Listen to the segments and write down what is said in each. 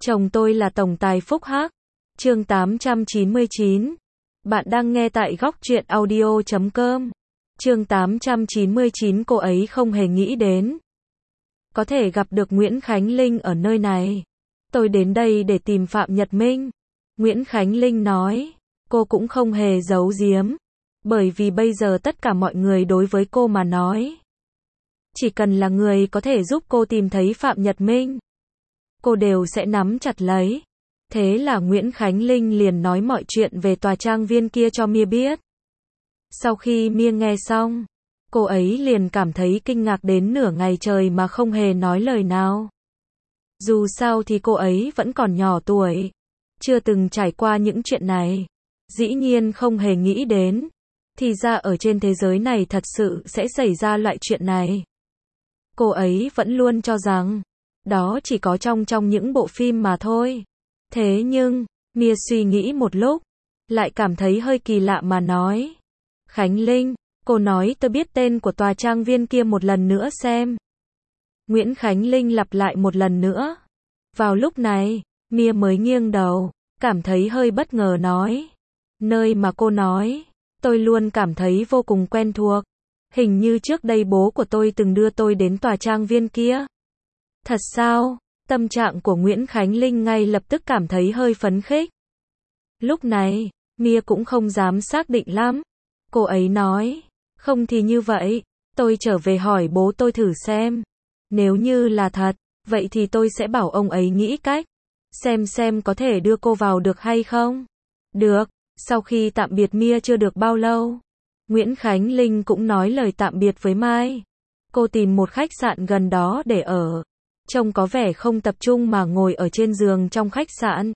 Chồng tôi là tổng tài phúc hắc. Chương 899. Bạn đang nghe tại góc truyện audio.com. Chương 899. Cô ấy không hề nghĩ đến có thể gặp được Nguyễn Khánh Linh ở nơi này. Tôi đến đây để tìm Phạm Nhật Minh. Nguyễn Khánh Linh nói. Cô cũng không hề giấu giếm. Bởi vì bây giờ tất cả mọi người đối với cô mà nói, chỉ cần là người có thể giúp cô tìm thấy Phạm Nhật Minh, cô đều sẽ nắm chặt lấy. Thế là Nguyễn Khánh Linh liền nói mọi chuyện về tòa trang viên kia cho Mia biết. Sau khi Mia nghe xong, cô ấy liền cảm thấy kinh ngạc đến nửa ngày trời mà không hề nói lời nào. Dù sao thì cô ấy vẫn còn nhỏ tuổi, chưa từng trải qua những chuyện này, dĩ nhiên không hề nghĩ đến, thì ra ở trên thế giới này thật sự sẽ xảy ra loại chuyện này. Cô ấy vẫn luôn cho rằng đó chỉ có trong những bộ phim mà thôi. Thế nhưng, Mia suy nghĩ một lúc, lại cảm thấy hơi kỳ lạ mà nói. Khánh Linh, cô nói tôi biết tên của tòa trang viên kia một lần nữa xem. Nguyễn Khánh Linh lặp lại một lần nữa. Vào lúc này, Mia mới nghiêng đầu, cảm thấy hơi bất ngờ nói. Nơi mà cô nói, tôi luôn cảm thấy vô cùng quen thuộc. Hình như trước đây bố của tôi từng đưa tôi đến tòa trang viên kia. Thật sao? Tâm trạng của Nguyễn Khánh Linh ngay lập tức cảm thấy hơi phấn khích. Lúc này, Mia cũng không dám xác định lắm. Cô ấy nói, không thì như vậy, tôi trở về hỏi bố tôi thử xem. Nếu như là thật, vậy thì tôi sẽ bảo ông ấy nghĩ cách, xem có thể đưa cô vào được hay không. Được, sau khi tạm biệt Mia chưa được bao lâu, Nguyễn Khánh Linh cũng nói lời tạm biệt với Mai. Cô tìm một khách sạn gần đó để ở. Trông có vẻ không tập trung mà ngồi ở trên giường trong khách sạn.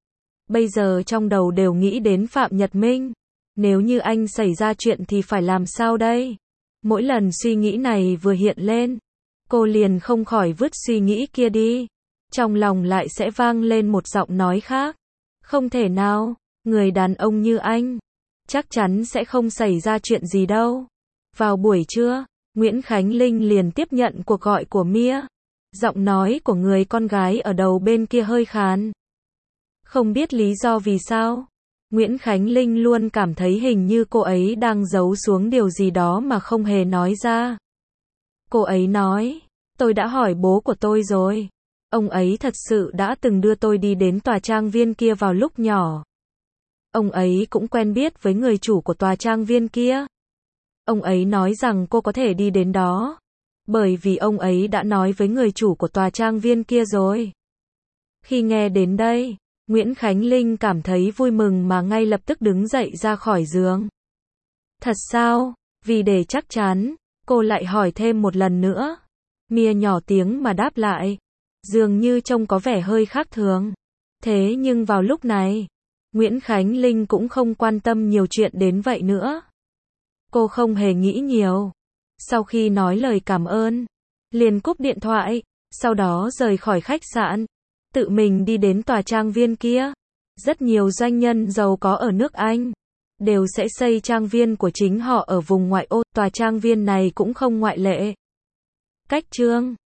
Bây giờ trong đầu đều nghĩ đến Phạm Nhật Minh. Nếu như anh xảy ra chuyện thì phải làm sao đây? Mỗi lần suy nghĩ này vừa hiện lên, cô liền không khỏi vứt suy nghĩ kia đi. Trong lòng lại sẽ vang lên một giọng nói khác. Không thể nào, người đàn ông như anh, chắc chắn sẽ không xảy ra chuyện gì đâu. Vào buổi trưa, Nguyễn Khánh Linh liền tiếp nhận cuộc gọi của Mia. Giọng nói của người con gái ở đầu bên kia hơi khàn. Không biết lý do vì sao, Nguyễn Khánh Linh luôn cảm thấy hình như cô ấy đang giấu xuống điều gì đó mà không hề nói ra. Cô ấy nói, tôi đã hỏi bố của tôi rồi. Ông ấy thật sự đã từng đưa tôi đi đến tòa trang viên kia vào lúc nhỏ. Ông ấy cũng quen biết với người chủ của tòa trang viên kia. Ông ấy nói rằng cô có thể đi đến đó, bởi vì ông ấy đã nói với người chủ của tòa trang viên kia rồi. Khi nghe đến đây, Nguyễn Khánh Linh cảm thấy vui mừng mà ngay lập tức đứng dậy ra khỏi giường. Thật sao? Vì để chắc chắn, cô lại hỏi thêm một lần nữa. Mia nhỏ tiếng mà đáp lại. Dường như trông có vẻ hơi khác thường. Thế nhưng vào lúc này, Nguyễn Khánh Linh cũng không quan tâm nhiều chuyện đến vậy nữa. Cô không hề nghĩ nhiều. Sau khi nói lời cảm ơn, liền cúp điện thoại, sau đó rời khỏi khách sạn, tự mình đi đến tòa trang viên kia. Rất nhiều doanh nhân giàu có ở nước Anh đều sẽ xây trang viên của chính họ ở vùng ngoại ô, tòa trang viên này cũng không ngoại lệ. Cách chương